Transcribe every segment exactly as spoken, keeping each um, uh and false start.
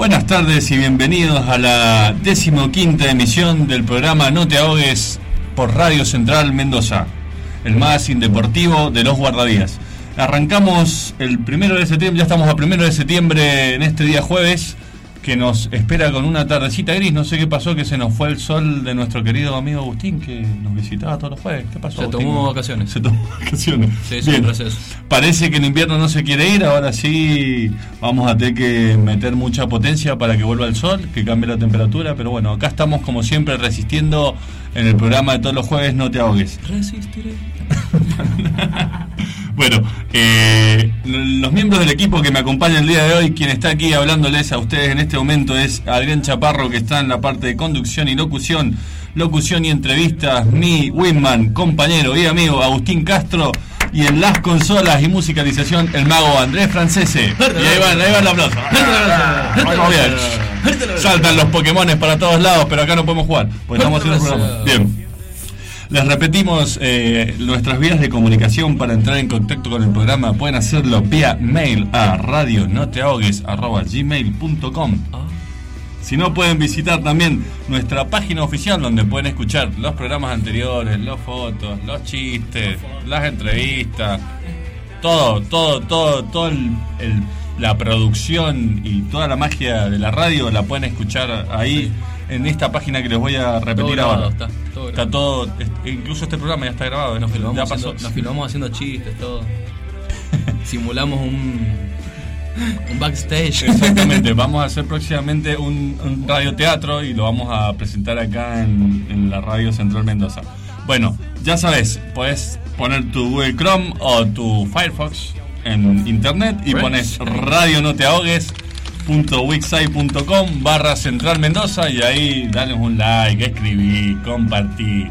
Buenas tardes y bienvenidos a la decimoquinta emisión del programa No te ahogues por Radio Central Mendoza, el magazine deportivo de los guardavías. Arrancamos el primero de septiembre, ya estamos a primero de septiembre en este día jueves, que nos espera con una tardecita gris. No sé qué pasó, que se nos fue el sol de nuestro querido amigo Agustín, que nos visitaba todos los jueves. ¿Qué pasó, Se Agustín? tomó vacaciones. Se tomó vacaciones. Sí, es Bien. un proceso. Parece que el invierno no se quiere ir, ahora sí vamos a tener que meter mucha potencia para que vuelva el sol, que cambie la temperatura, pero bueno, acá estamos como siempre resistiendo en el programa de todos los jueves No te ahogues. Resistiré. Bueno, eh, los miembros del equipo que me acompañan el día de hoy, quien está aquí hablándoles a ustedes en este momento es Adrián Chaparro, que está en la parte de conducción y locución, locución y entrevistas, mi Winman, compañero y amigo Agustín Castro, y en las consolas y musicalización el mago Andrés Francese. Y ahí va, ahí va el aplauso. Vamos bien. Saltan los Pokémones para todos lados, pero acá no podemos jugar, porque estamos haciendo un programa. Bien. Les repetimos eh, nuestras vías de comunicación para entrar en contacto con el programa. Pueden hacerlo vía mail a radio no te ahogues arroba gmail punto com. Si no, pueden visitar también nuestra página oficial, donde pueden escuchar los programas anteriores, las fotos, los chistes, las entrevistas, todo, todo, todo, todo el, el, la producción y toda la magia de la radio la pueden escuchar ahí. En esta página que les voy a repetir Todo grabado, ahora. está, todo Está todo, incluso este programa ya está grabado. Nos ya filmamos, pasó. haciendo, nos filmamos haciendo chistes, todo. Simulamos un, un backstage. Exactamente, vamos a hacer próximamente un, un radioteatro y lo vamos a presentar acá en, en la Radio Central Mendoza. Bueno, ya sabes, puedes poner tu Google Chrome o tu Firefox en internet y pones Radio No te ahogues punto wixsite punto com barra Central Mendoza y ahí dale un like, escribí, compartí,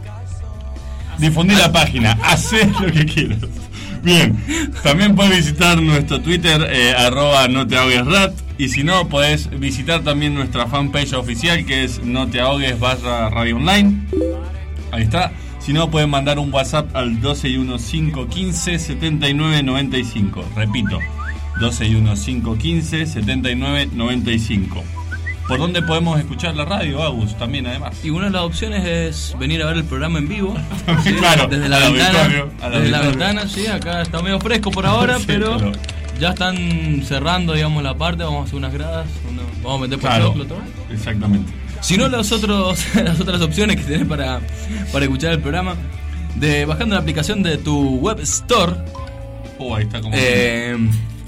difundí la página, hacé lo que quieras. Bien, también puedes visitar nuestro Twitter, eh, arroba no te ahogues rat, y si no, puedes visitar también nuestra fanpage oficial, que es no te ahogues barra radio online. Ahí está. Si no, pueden mandar un WhatsApp al doce y uno cinco quince setenta y nueve noventa y cinco. Repito, doce y uno cinco quince setenta y nueve noventa y cinco. ¿Por dónde podemos escuchar la radio, Agus? También, además. Y una de las opciones es venir a ver el programa en vivo. ¿Sí? Claro, desde la ventana. Desde la ventana, sí, acá está medio fresco por ahora, sí, pero, pero ya están cerrando, digamos, la parte. Vamos a hacer unas gradas, una, vamos a meter por claro, el todo. Exactamente. Si no, los otros, las otras opciones que tenés para, para escuchar el programa, de bajando la aplicación de tu web store. Oh, ahí está como. Eh,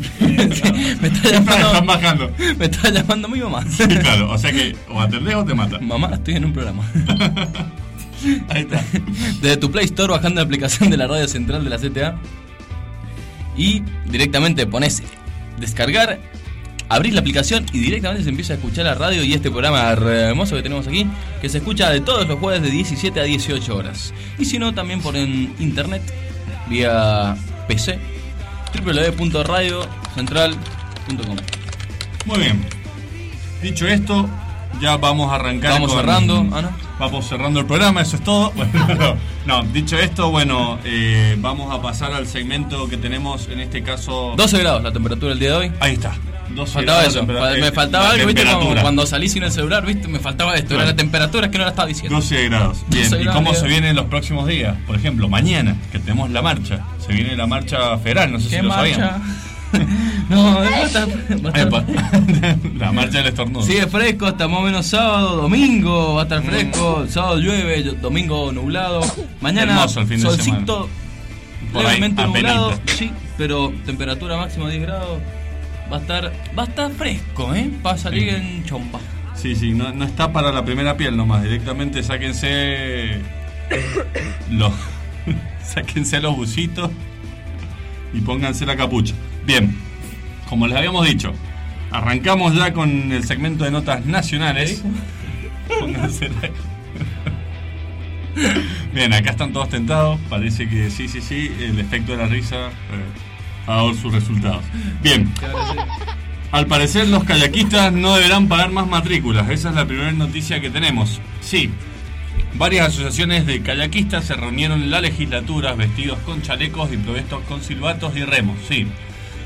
me está llamando, bajando. Me está llamando mi mamá. Sí, claro, o sea que o atendés o te mata. Mamá, estoy en un programa. Ahí está. Desde tu Play Store, bajando la aplicación de la radio central de la C T A y directamente pones descargar, abrís la aplicación y directamente se empieza a escuchar la radio y este programa hermoso que tenemos aquí, que se escucha de todos los jueves de diecisiete a dieciocho horas. Y si no, también por en internet, vía P C, doble u doble u doble u punto radio central punto com. Muy bien. Dicho esto, ya vamos a arrancar. Vamos con, cerrando, Ana. Vamos cerrando el programa, eso es todo. Bueno, no, no, dicho esto, bueno, eh, vamos a pasar al segmento que tenemos en este caso. doce grados la temperatura del día de hoy. Ahí está. doce faltaba grados, eso, temperatura, me faltaba algo, viste, como cuando salí sin el celular, viste, me faltaba esto, claro. Era la temperatura que no la estaba diciendo. doce grados. Bien, doce ¿y grados, cómo bien. se vienen los próximos días? Por ejemplo, mañana, que tenemos la marcha. Se viene la marcha federal, no sé ¿Qué si lo marcha? sabían. No, va a estar, va a estar... La marcha del estornudo. Sigue fresco hasta más o menos sábado, domingo va a estar fresco, sábado llueve, domingo nublado, mañana hermoso el fin de solcito semana. levemente ahí, nublado, apenita. sí, pero temperatura máxima diez grados, va a estar va a estar fresco, ¿eh? Para salir sí. En chompa. Sí, sí, no, no está para la primera piel nomás, directamente sáquense los sáquense los bucitos y pónganse la capucha. Bien, como les habíamos dicho, arrancamos ya con el segmento de notas nacionales. Pónganse la... Bien, acá están todos tentados, parece que sí, sí, sí, el efecto de la risa eh, ha dado sus resultados. Bien, al parecer los kayakistas no deberán pagar más matrículas, esa es la primera noticia que tenemos. Sí, varias asociaciones de kayakistas se reunieron en la legislatura vestidos con chalecos y provistos con silbatos y remos, sí.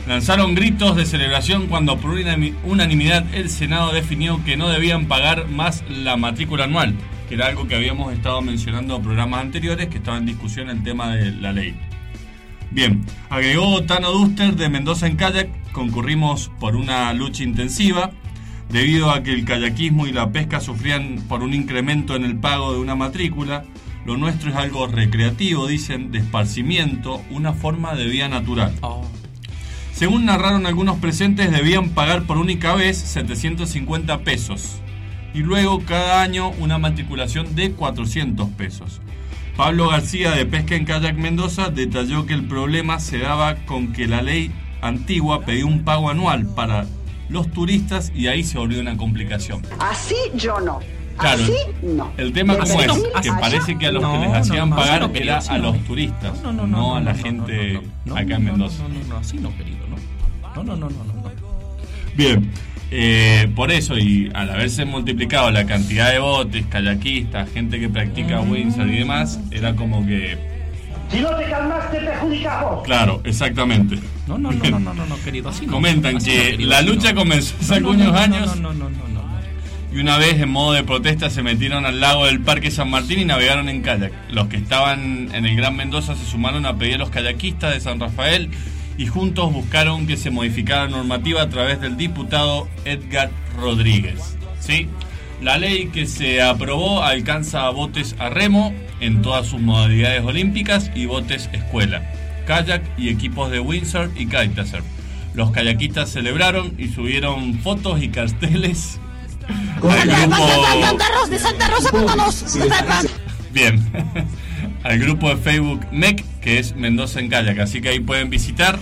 Lanzaron gritos de celebración cuando por unanimidad el Senado definió que no debían pagar más la matrícula anual, que era algo que habíamos estado mencionando en programas anteriores, que estaba en discusión el tema de la ley. Bien, agregó Tano Duster de Mendoza en Kayak: concurrimos por una lucha intensiva, debido a que el kayakismo y la pesca sufrían por un incremento en el pago de una matrícula. Lo nuestro es algo recreativo, dicen, de esparcimiento, una forma de vida natural. Oh. Según narraron algunos presentes, debían pagar por única vez setecientos cincuenta pesos y luego cada año una matriculación de cuatrocientos pesos. Pablo García de Pesca en Kayak Mendoza detalló que el problema se daba con que la ley antigua pedía un pago anual para los turistas y ahí se volvió una complicación. Así yo no. Claro, así no. El tema como es, que parece que a los no, que les hacían no, no, pagar no, no, era no, a no, los no, turistas, no, no, no, no, no, a la no, gente no, no, acá no, en Mendoza. No, no, no, así no, querido, no. No, no, no, no, no. Bien, eh, por eso, y al haberse multiplicado la cantidad de botes, kayakistas, gente que practica windsurf y demás, era como que... Si no te calmas, te perjudicas vos. Claro, exactamente. No, no, no, no, no, no, no, querido, así no. Comentan así que no, querido, la así lucha no. comenzó hace no, algunos no, no, años no, no, no, no, no. y una vez en modo de protesta se metieron al lago del Parque San Martín y navegaron en kayak. Los que estaban en el Gran Mendoza se sumaron a pedir a los kayakistas de San Rafael y juntos buscaron que se modificara la normativa a través del diputado Edgar Rodríguez. ¿Sí? La ley que se aprobó alcanza a botes a remo en todas sus modalidades olímpicas y botes escuela, kayak y equipos de windsurf y kitesurf. Los kayakistas celebraron y subieron fotos y carteles al grupo... de Santa Rosa, pónganos. Bien, al grupo de Facebook M E C, que es Mendoza en Kayak, así que ahí pueden visitar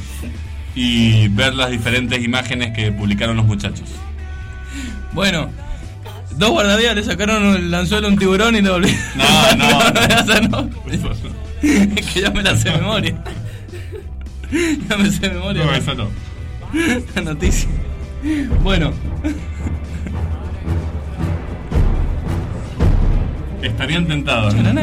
y ver las diferentes imágenes que publicaron los muchachos. Bueno, dos guardavidas le sacaron el anzuelo a un tiburón y lo volvieron. No, no, no, no. Esa no. Es que ya me la sé de memoria. Ya me sé de memoria. No, esa no. La noticia. Bueno. Estarían tentados, ¿no?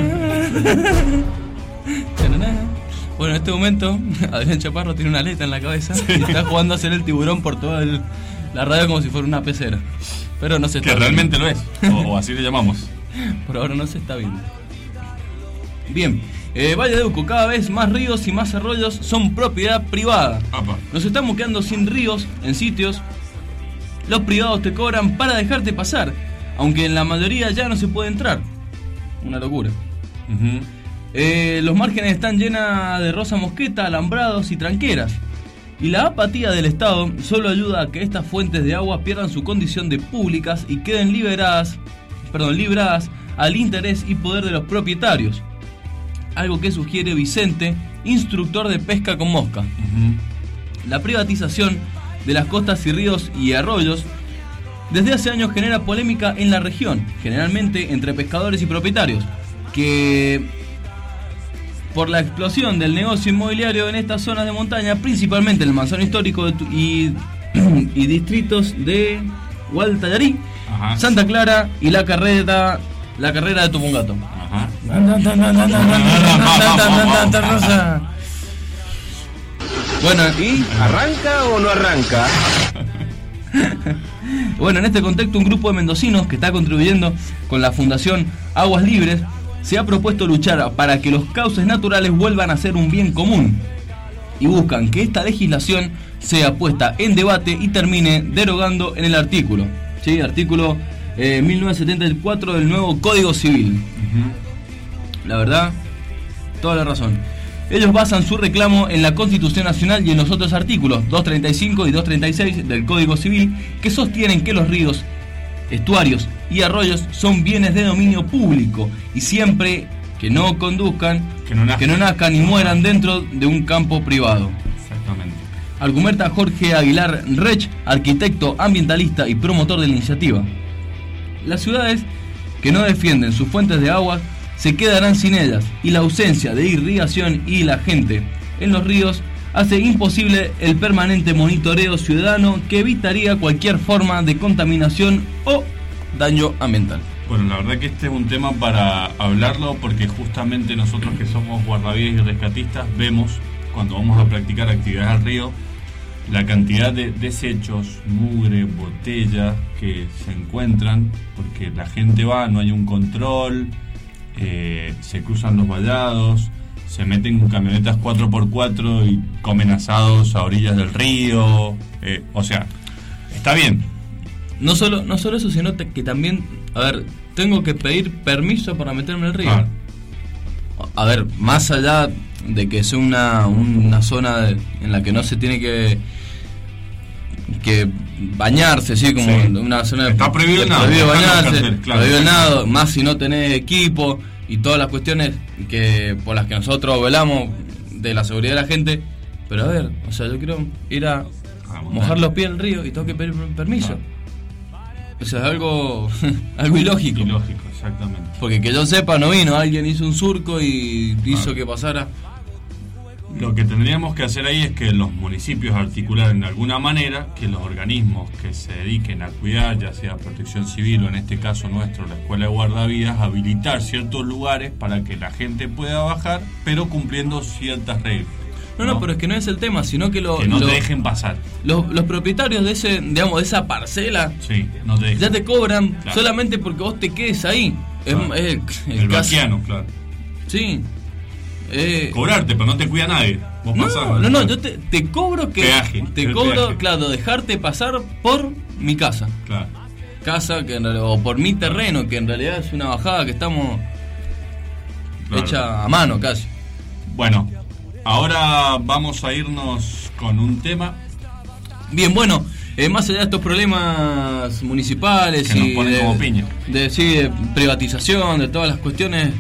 Bueno, en este momento Adrián Chaparro tiene una aleta en la cabeza, sí, y está jugando a hacer el tiburón por toda el, la radio como si fuera una pecera. Pero no se está que viendo. realmente lo es, o, o así le llamamos. Por ahora no se está viendo. Bien, eh, Valle de Uco, cada vez más ríos y más arroyos son propiedad privada. Apa. Nos estamos quedando sin ríos en sitios. Los privados te cobran para dejarte pasar, aunque en la mayoría ya no se puede entrar. Una locura. Uh-huh. eh, Los márgenes están llenas de rosa mosqueta, alambrados y tranqueras. Y la apatía del Estado solo ayuda a que estas fuentes de agua pierdan su condición de públicas y queden liberadas, perdón, libradas al interés y poder de los propietarios. Algo que sugiere Vicente, instructor de pesca con mosca. Uh-huh. La privatización de las costas y ríos y arroyos desde hace años genera polémica en la región, generalmente entre pescadores y propietarios, que por la explosión del negocio inmobiliario en estas zonas de montaña, principalmente en el Manzano Histórico y, y distritos de Gualtallarí, Ajá. Santa Clara y la carrera, la carrera de Tupungato. Ajá. Bueno, ¿y arranca o no arranca? Bueno, en este contexto un grupo de mendocinos que está contribuyendo con la Fundación Aguas Libres se ha propuesto luchar para que los cauces naturales vuelvan a ser un bien común y buscan que esta legislación sea puesta en debate y termine derogando en el artículo, ¿sí? Artículo eh, mil novecientos setenta y cuatro del nuevo Código Civil. Uh-huh. La verdad, toda la razón. Ellos basan su reclamo en la Constitución Nacional y en los otros artículos doscientos treinta y cinco y doscientos treinta y seis del Código Civil, que sostienen que los ríos, estuarios y arroyos son bienes de dominio público y siempre que no conduzcan, que no nazcan, que no nazcan y mueran dentro de un campo privado. Exactamente. Argumenta Jorge Aguilar Rech, arquitecto ambientalista y promotor de la iniciativa. Las ciudades que no defienden sus fuentes de agua se quedarán sin ellas, y la ausencia de irrigación y la gente en los ríos hace imposible el permanente monitoreo ciudadano que evitaría cualquier forma de contaminación o daño ambiental. Bueno, la verdad que este es un tema para hablarlo porque justamente nosotros que somos guardavidas y rescatistas vemos cuando vamos a practicar actividades al río la cantidad de desechos, mugre, botellas que se encuentran, porque la gente va, no hay un control, eh, se cruzan los vallados, se meten en camionetas cuatro por cuatro y comen asados a orillas del río, eh, o sea, está bien. No solo, no solo eso, sino te, que también, a ver, tengo que pedir permiso para meterme en el río. Ah. A ver, más allá de que sea una, una zona de, en la que no se tiene que que bañarse, ¿sí? Como Sí. una zona Está prohibido de, nado, prohibido está bañarse, no hacer, claro. prohibido el nado, más si no tenés equipo y todas las cuestiones que por las que nosotros velamos de la seguridad de la gente. Pero a ver, o sea, yo quiero ir a Ah, mojar los pies en el río y tengo que pedir permiso. Ah. O sea, es algo algo ilógico. Ilógico, exactamente. Porque que yo sepa, no vino, alguien hizo un surco y hizo Ah. que pasara. Lo que tendríamos que hacer ahí es que los municipios articularan de alguna manera que los organismos que se dediquen a cuidar, ya sea protección civil o en este caso nuestro, la escuela de guardavidas, habilitar ciertos lugares para que la gente pueda bajar, pero cumpliendo ciertas reglas. No, no, pero es que no es el tema, sino que, lo, que no lo- te dejen pasar. los, los propietarios de ese, digamos, de esa parcela Sí, no te dejen. ya te cobran Claro. solamente porque vos te quedes ahí. Es- Claro. es- El es casi- vaquiano, claro. Sí. Eh, Cobrarte, pero no te cuida nadie. Vos no, pasás, no, no, yo te, te cobro que Peaje, te el cobro, peaje. claro, dejarte pasar por mi casa. Claro. Casa que en realidad, o por mi terreno, que en realidad es una bajada que estamos Claro. hecha a mano casi. Bueno, ahora vamos a irnos con un tema Bien, bueno, eh, más allá de estos problemas municipales Que nos y ponen de, como piña. de, sí, de privatización, de todas las cuestiones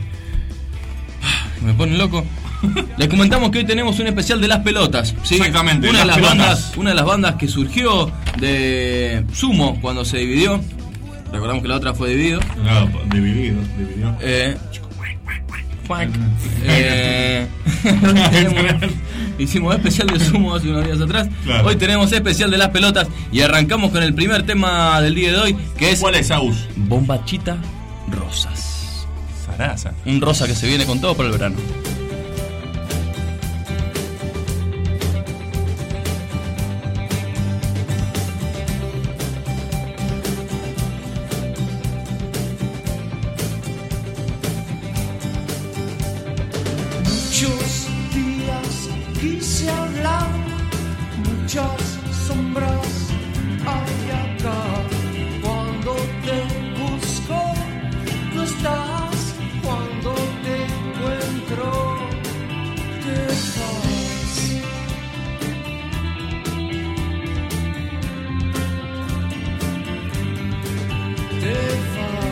que me ponen loco. Les comentamos que hoy tenemos un especial de Las Pelotas, ¿sí? Exactamente, una de Las las Pelotas. bandas, una de las bandas que surgió de Sumo cuando se dividió. Recordamos que la otra fue Dividido. Claro, dividido, dividido. Eh, cuac. Eh, tenemos- hicimos especial de Sumo hace unos días atrás. Claro. Hoy tenemos especial de Las Pelotas y arrancamos con el primer tema del día de hoy, que es ¿Cuál es, Agus? Bombachita Rosas. Sarasa. Un rosa que se viene con todo para el verano. Muchos días quise hablar, muchas sombras hay acá. Cuando te busco, tú estás. Cuando te encuentro, te vas. Te vas.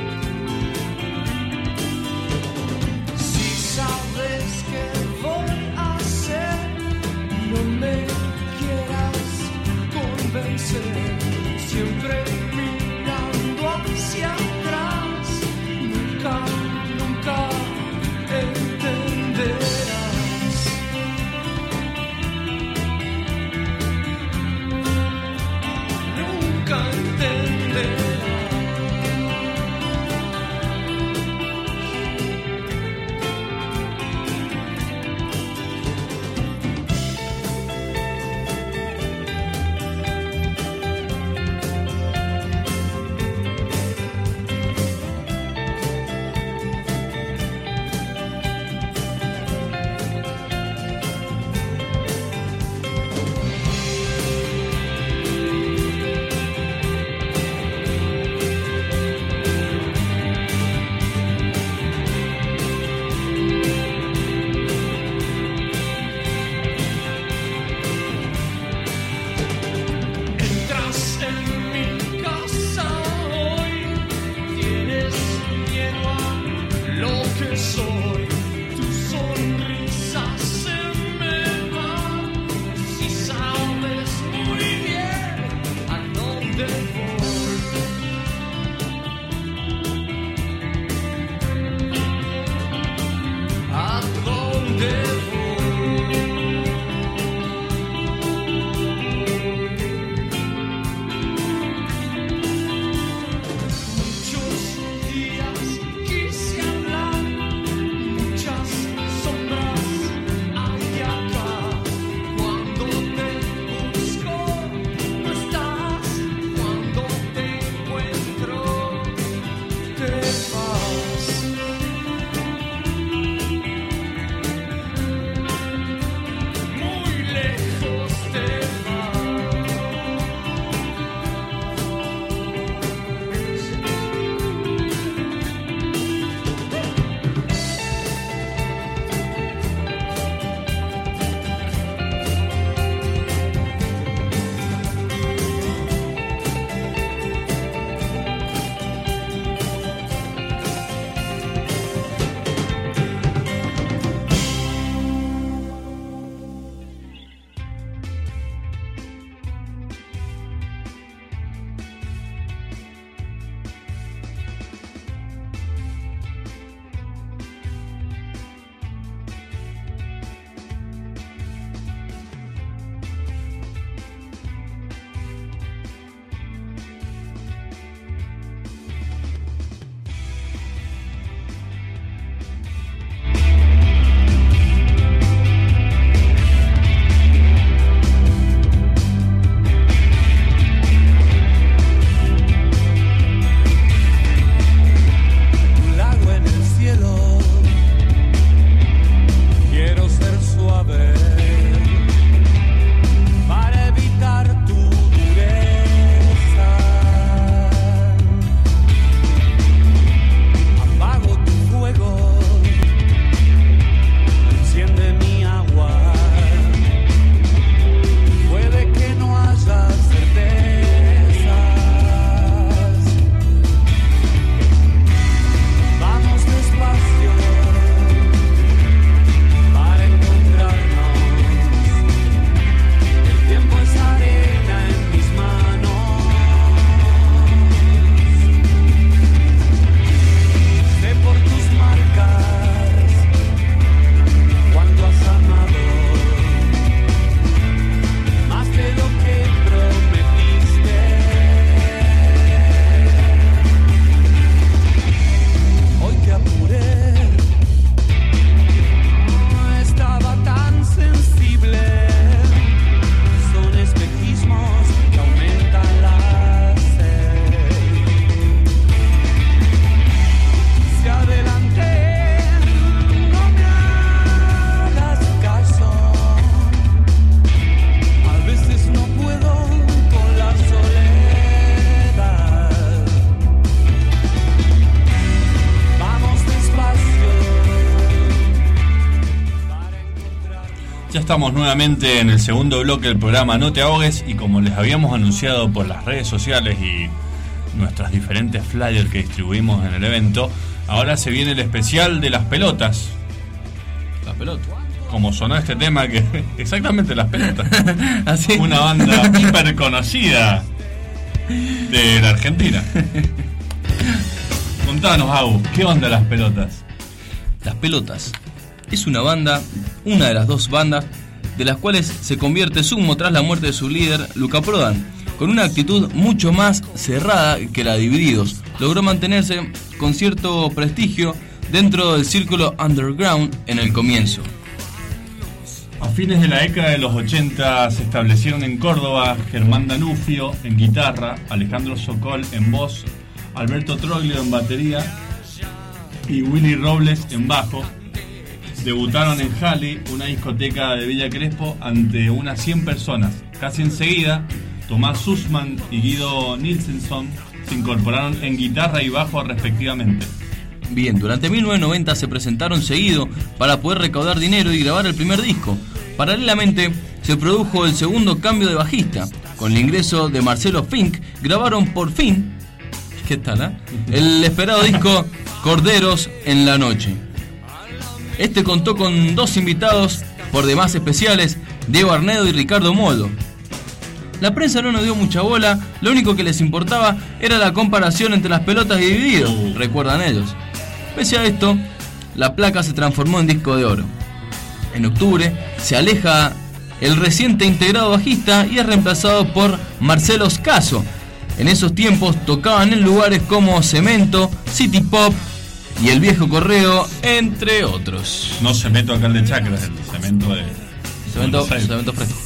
Si sabes que voy Ya estamos nuevamente en el segundo bloque del programa No Te Ahogues, y como les habíamos anunciado por las redes sociales y nuestras diferentes flyers que distribuimos en el evento, ahora se viene el especial de las pelotas. Las pelotas. Como sonó este tema, que exactamente las pelotas. Así. Una banda hiper conocida de la Argentina. Contanos, Agus, ¿qué onda las pelotas? Las Pelotas es una banda, una de las dos bandas de las cuales se convierte Sumo tras la muerte de su líder, Luca Prodan. Con una actitud mucho más cerrada que la de Divididos, logró mantenerse con cierto prestigio dentro del círculo underground en el comienzo. A fines de la década de los ochenta se establecieron en Córdoba Germán Danufio en guitarra, Alejandro Sokol en voz, Alberto Troglio en batería y Willy Robles en bajo. Debutaron en Jali, una discoteca de Villa Crespo, ante unas cien personas. Casi enseguida, Tomás Sussman y Guido Nilsson se incorporaron en guitarra y bajo respectivamente. Bien, durante mil novecientos noventa se presentaron seguido para poder recaudar dinero y grabar el primer disco. Paralelamente, se produjo el segundo cambio de bajista. Con el ingreso de Marcelo Fink, grabaron por fin, ¿qué tal, eh? el esperado disco Corderos en la Noche. Este contó con dos invitados por demás especiales, Diego Arnedo y Ricardo Moldo. La prensa no nos dio mucha bola, lo único que les importaba era la comparación entre Las Pelotas y Divididos, recuerdan ellos. Pese a esto, la placa se transformó en disco de oro. En octubre se aleja el reciente integrado bajista y es reemplazado por Marcelo Scaso. En esos tiempos tocaban en lugares como Cemento, City Pop y El Viejo Correo, entre otros. No cemento acá el de Chacras, el cemento de... Cemento, cemento fresco.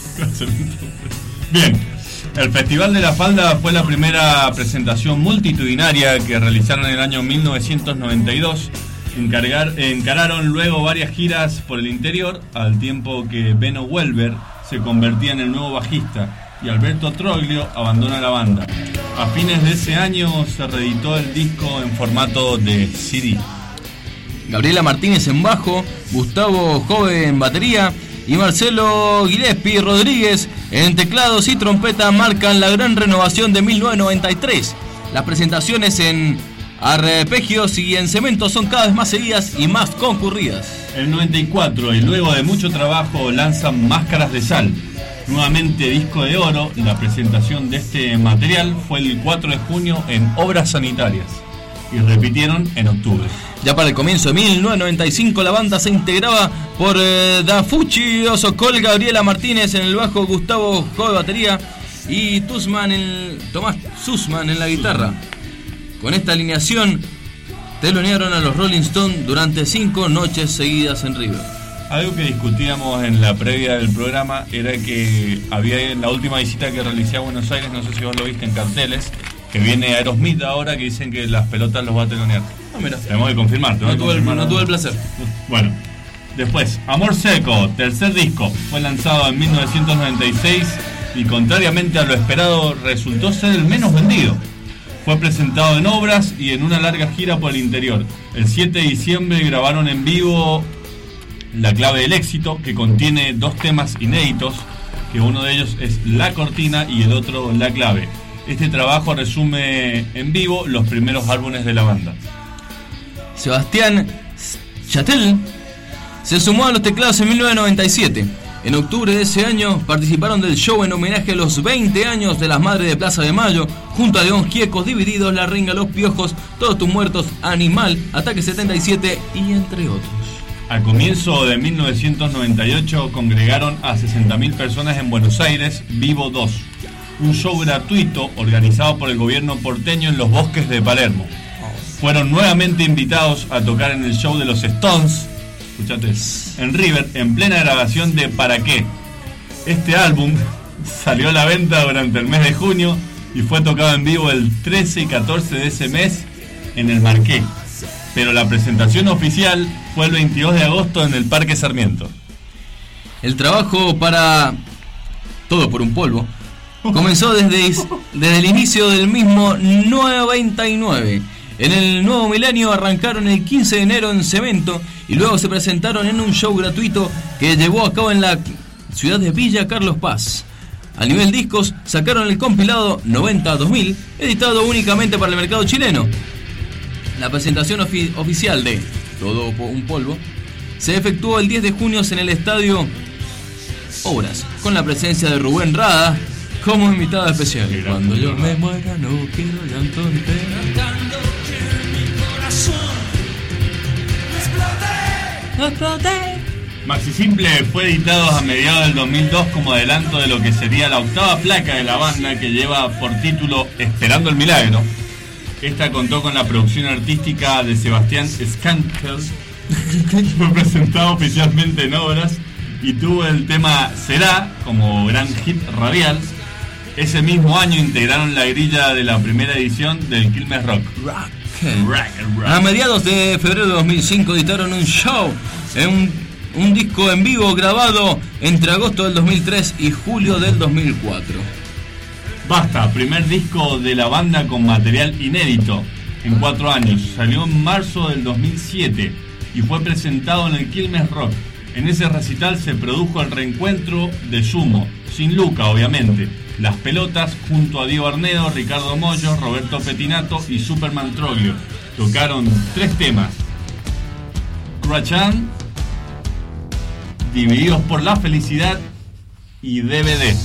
Bien, el Festival de la Falda fue la primera presentación multitudinaria que realizaron en el año mil novecientos noventa y dos. Encargar, encararon luego varias giras por el interior, al tiempo que Beno Welber se convertía en el nuevo bajista y Alberto Troglio abandona la banda. A fines de ese año se reeditó el disco en formato de C D. Gabriela Martínez en bajo, Gustavo Jove en batería y Marcelo Gillespie Rodríguez en teclados y trompeta marcan la gran renovación de mil novecientos noventa y tres. Las presentaciones en Arpegios y en Cemento son cada vez más seguidas y más concurridas. El noventa y cuatro, y luego de mucho trabajo, lanzan Máscaras de Sal, nuevamente disco de oro. La presentación de este material fue el cuatro de junio en Obras Sanitarias y repitieron en octubre. Ya para el comienzo de mil novecientos noventa y cinco la banda se integraba por eh, Dafucci Osocol, Gabriela Martínez en el bajo, Gustavo Jove batería y Tussman en, Tomás Sussman en la guitarra. Con esta alineación telonearon a los Rolling Stones durante cinco noches seguidas en River. Algo que discutíamos en la previa del programa era que había en la última visita que realicé a Buenos Aires, no sé si vos lo viste en carteles, que viene Aerosmith ahora, que dicen que Las Pelotas los va a telonear. Ah, mira. Tenemos que confirmar. No, tuve el, no tuve el placer. Bueno, después, Amor Seco, tercer disco, fue lanzado en mil novecientos noventa y seis y contrariamente a lo esperado resultó ser el menos vendido. Fue presentado en Obras y en una larga gira por el interior. El siete de diciembre grabaron en vivo La Clave del Éxito, que contiene dos temas inéditos, que uno de ellos es La Cortina y el otro La Clave. Este trabajo resume en vivo los primeros álbumes de la banda. Sebastián Chatel se sumó a los teclados en mil novecientos noventa y siete. En octubre de ese año participaron del show en homenaje a los veinte años de las Madres de Plaza de Mayo, junto a León Giecos, Divididos, La Renga, Los Piojos, Todos Tus Muertos, Animal, Ataque setenta y siete y entre otros. Al comienzo de mil novecientos noventa y ocho congregaron a sesenta mil personas en Buenos Aires, Vivo dos, un show gratuito organizado por el gobierno porteño en los bosques de Palermo. Fueron nuevamente invitados a tocar en el show de los Stones, escuchate, en River, en plena grabación de ¿Para qué? Este álbum salió a la venta durante el mes de junio y fue tocado en vivo el trece y catorce de ese mes en el Marqués. Pero la presentación oficial fue el veintidós de agosto en el Parque Sarmiento. El trabajo para Todo por un Polvo comenzó desde, desde el inicio del mismo noventa y nueve. En el nuevo milenio arrancaron el quince de enero en Cemento y luego se presentaron en un show gratuito que llevó a cabo en la ciudad de Villa Carlos Paz. A nivel discos, sacaron el compilado noventa dos mil, editado únicamente para el mercado chileno. La presentación ofi- oficial de Todo un Polvo se efectuó el diez de junio en el estadio Obras, con la presencia de Rubén Rada como invitado especial. Y cuando yo me muera no quiero llanto ni pena. Cantando que mi corazón explote. Maxi Simple fue editado a mediados del dos mil dos como adelanto de lo que sería la octava placa de la banda, que lleva por título Esperando el Milagro. Esta contó con la producción artística de Sebastián Skankel, fue presentado oficialmente en Obras y tuvo el tema Será como gran hit radial. Ese mismo año integraron la grilla de la primera edición del Quilmes Rock. Rock. Rock, rock. A mediados de febrero de dos mil cinco editaron un show, en un, un disco en vivo grabado entre agosto del dos mil tres y julio del dos mil cuatro. Basta, primer disco de la banda con material inédito en cuatro años. Salió en marzo del dos mil siete y fue presentado en el Quilmes Rock. En ese recital se produjo el reencuentro de Sumo, sin Luca obviamente, Las Pelotas junto a Diego Arnedo, Ricardo Mollo, Roberto Petinato y Superman Troglio. Tocaron tres temas: Crachan, Divididos por la Felicidad y D V D.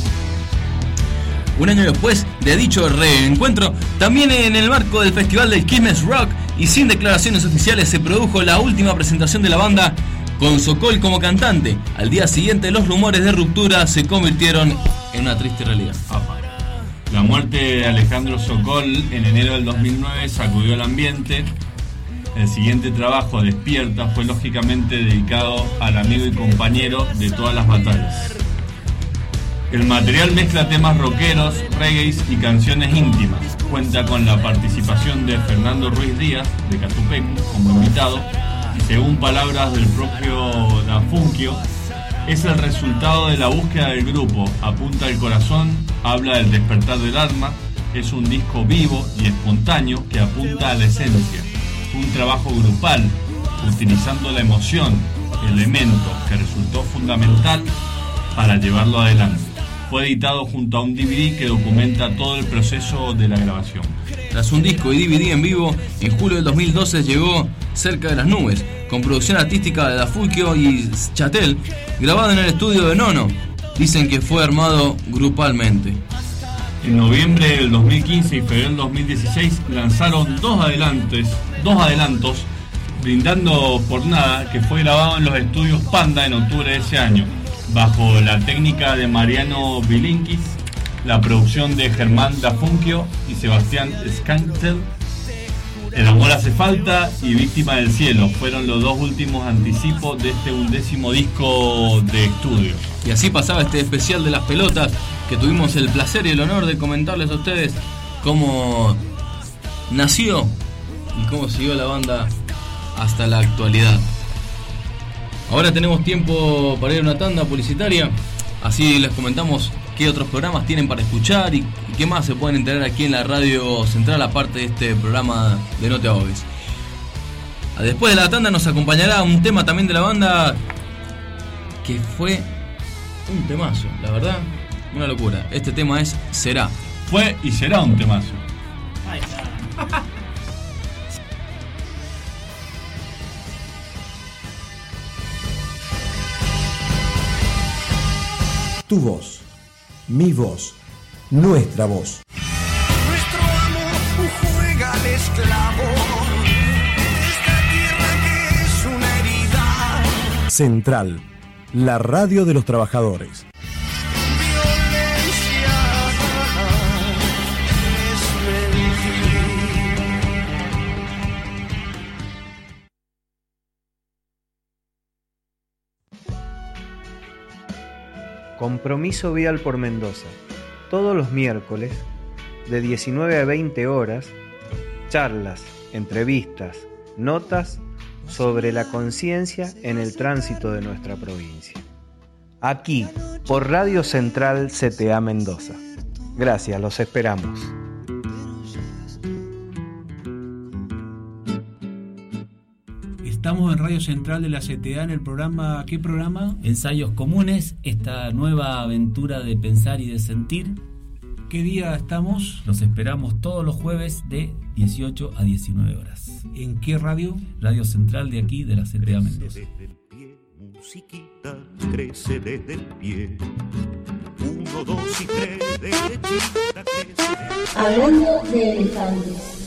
Un año después de dicho reencuentro, también en el marco del Festival del Quilmes Rock y sin declaraciones oficiales, se produjo la última presentación de la banda con Sokol como cantante. Al día siguiente, los rumores de ruptura se convirtieron en una triste realidad. La muerte de Alejandro Sokol en enero del dos mil nueve sacudió el ambiente. El siguiente trabajo, Despierta, fue lógicamente dedicado al amigo y compañero de todas las batallas. El material mezcla temas rockeros, reggae y canciones íntimas. Cuenta con la participación de Fernando Ruiz Díaz, de Catupecu, como invitado, y según palabras del propio Da Funkio, es el resultado de la búsqueda del grupo. Apunta al corazón, habla del despertar del alma, es un disco vivo y espontáneo que apunta a la esencia. Un trabajo grupal, utilizando la emoción, elemento que resultó fundamental para llevarlo adelante. Fue editado junto a un D V D que documenta todo el proceso de la grabación. Tras un disco y D V D en vivo, en julio del dos mil doce llegó Cerca de las Nubes, con producción artística de Da Funkio y Chatel, grabado en el estudio de Nono. Dicen que fue armado grupalmente. En noviembre del dos mil quince y febrero del dos mil dieciséis lanzaron dos adelantos, dos adelantos, Brindando por Nada, que fue grabado en los estudios Panda en octubre de ese año, bajo la técnica de Mariano Bilinkis, la producción de Germán Da Funkio y Sebastián Skankel. El amor hace falta y Víctima del cielo fueron los dos últimos anticipos de este undécimo disco de estudio. Y así pasaba este especial de Las Pelotas, que tuvimos el placer y el honor de comentarles a ustedes cómo nació y cómo siguió la banda hasta la actualidad. Ahora tenemos tiempo para ir a una tanda publicitaria, así les comentamos qué otros programas tienen para escuchar y, y qué más se pueden enterar aquí en la Radio Central, aparte de este programa de No Te Ahogues. Después de la tanda nos acompañará un tema también de la banda que fue un temazo, la verdad, una locura. Este tema es Será. Fue y será un temazo. Ahí está. Tu voz, mi voz, nuestra voz. Nuestro amor juega al esclavo. Esta tierra que es una herida. Central, la radio de los trabajadores. Violencia es mentir. Compromiso Vial por Mendoza. Todos los miércoles, de diecinueve a veinte horas, charlas, entrevistas, notas sobre la conciencia en el tránsito de nuestra provincia. Aquí, por Radio Central C T A Mendoza. Gracias, los esperamos. Estamos en Radio Central de la C T A en el programa, ¿qué programa? Ensayos Comunes, esta nueva aventura de pensar y de sentir. ¿Qué día estamos? Los esperamos todos los jueves de dieciocho a diecinueve horas. ¿En qué radio? Radio Central de aquí, de la C T A Mendoza. Musiquita crece desde el pie. Uno, dos y tres, derechita crece. Hablando de elefantes.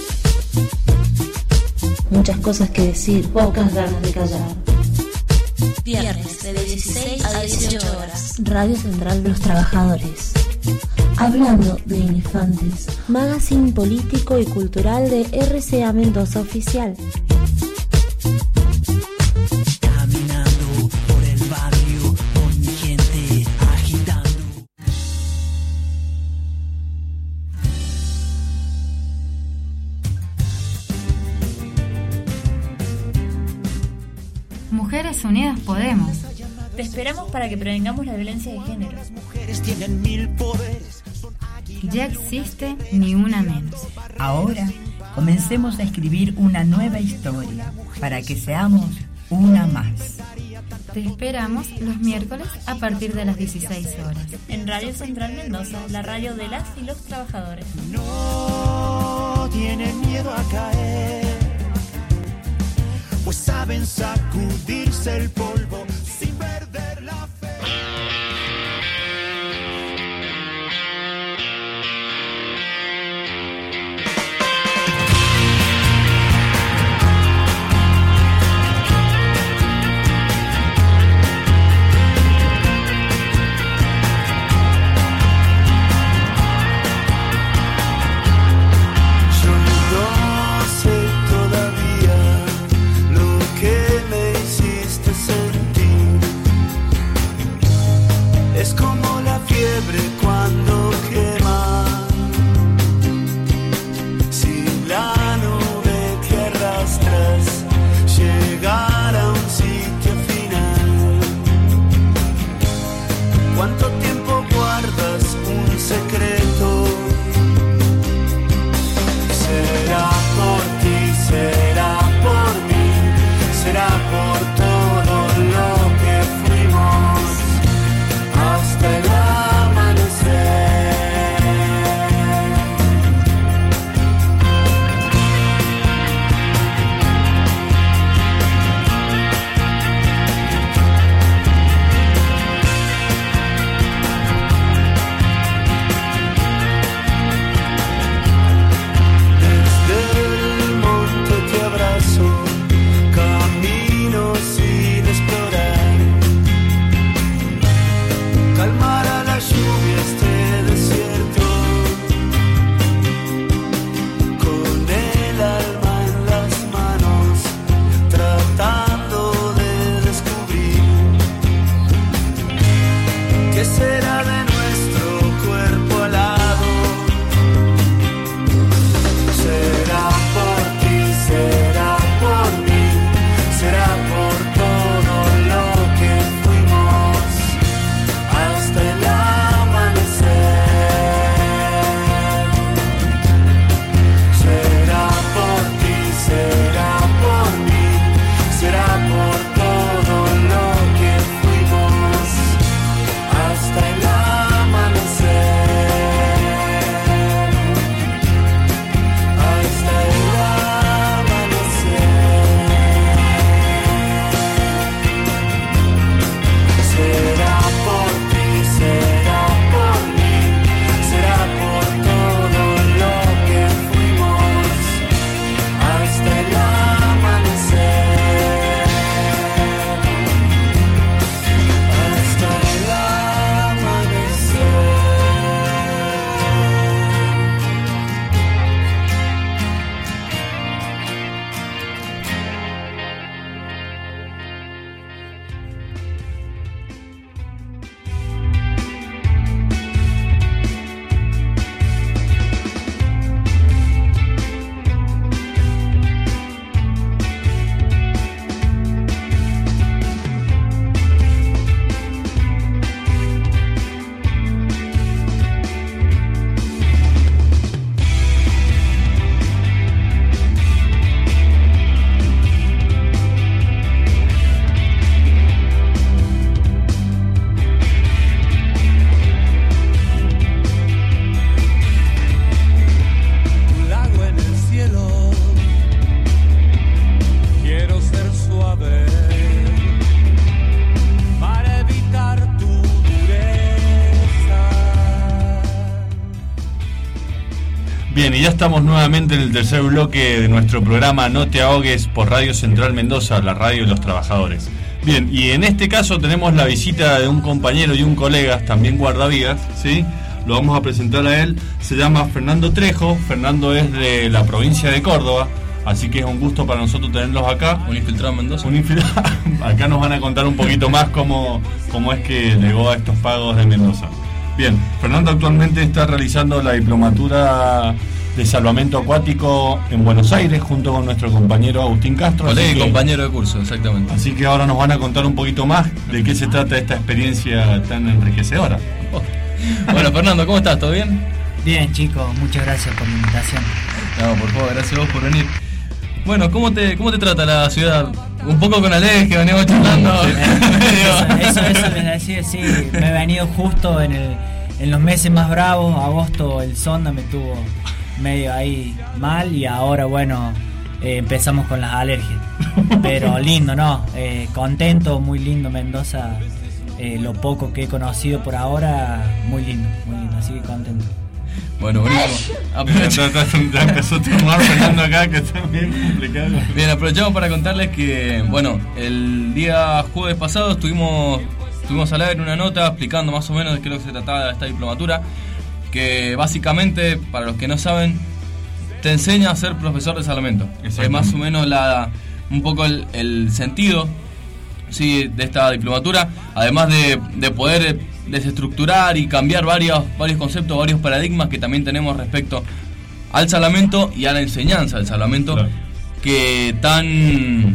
Muchas cosas que decir, pocas ganas de callar. Viernes de dieciséis a dieciocho horas. Radio Central de los Trabajadores. Hablando de elefantes. Magazine político y cultural de R C A Mendoza Oficial. Caminando por el barrio con mi gente agitando. Mujeres Unidas Podemos. Te esperamos para que prevengamos la violencia de género. Las mujeres tienen mil poderes. Ya existe Ni Una Menos. Ahora comencemos a escribir una nueva historia para que seamos una más. Te esperamos los miércoles a partir de las dieciséis horas. En Radio Central Mendoza, la radio de las y los trabajadores. No tienen miedo a caer, pues saben sacudirse el polvo sin perder la fe. Cuando quema, si la nube que arrastras llegara a un sitio final, ¿cuánto tiempo guardas un secreto? Será por ti, será por mí, será por todo lo que fuimos hasta el y ya estamos nuevamente en el tercer bloque de nuestro programa No te ahogues por Radio Central Mendoza, la radio de los trabajadores. Bien, y en este caso tenemos la visita de un compañero y un colega, también guardavidas, ¿sí? Lo vamos a presentar a él. Se llama Fernando Trejo. Fernando es de la provincia de Córdoba, así que es un gusto para nosotros tenerlos acá. Un infiltrado en Mendoza. Un infiltrado. Acá nos van a contar un poquito más cómo, cómo es que llegó a estos pagos de Mendoza. Bien, Fernando actualmente está realizando la diplomatura de salvamento acuático en Buenos Aires junto con nuestro compañero Agustín Castro. Colega y compañero de curso, exactamente. Así que ahora nos van a contar un poquito más de qué se trata esta experiencia tan enriquecedora. Oh. Bueno, Fernando, ¿cómo estás? ¿Todo bien? Bien, chicos, muchas gracias por la invitación. No, por favor, gracias a vos por venir. Bueno, ¿cómo te, cómo te trata la ciudad? Un poco con Alex, que venimos charlando. eso, eso, eso les decía, sí, me he venido justo en, el, en los meses más bravos. Agosto el sonda me tuvo medio ahí mal y ahora, bueno, eh, empezamos con las alergias. Pero lindo, ¿no? Eh, contento, muy lindo Mendoza. Eh, lo poco que he conocido por ahora, muy lindo, muy lindo, así que contento. Bueno, buenísimo. Ya empezó a tomar Fernando acá, que está bien complicado. Bien, aprovechamos para contarles que, bueno, el día jueves pasado estuvimos, estuvimos al aire en una nota explicando más o menos de qué es lo que se trataba de esta diplomatura, que básicamente, para los que no saben, te enseña a ser profesor de salvamento. Es más o menos la, un poco el, el sentido, sí, de esta diplomatura, además de, de poder desestructurar y cambiar varios, varios conceptos, varios paradigmas que también tenemos respecto al salvamento y a la enseñanza del salvamento, claro, que tan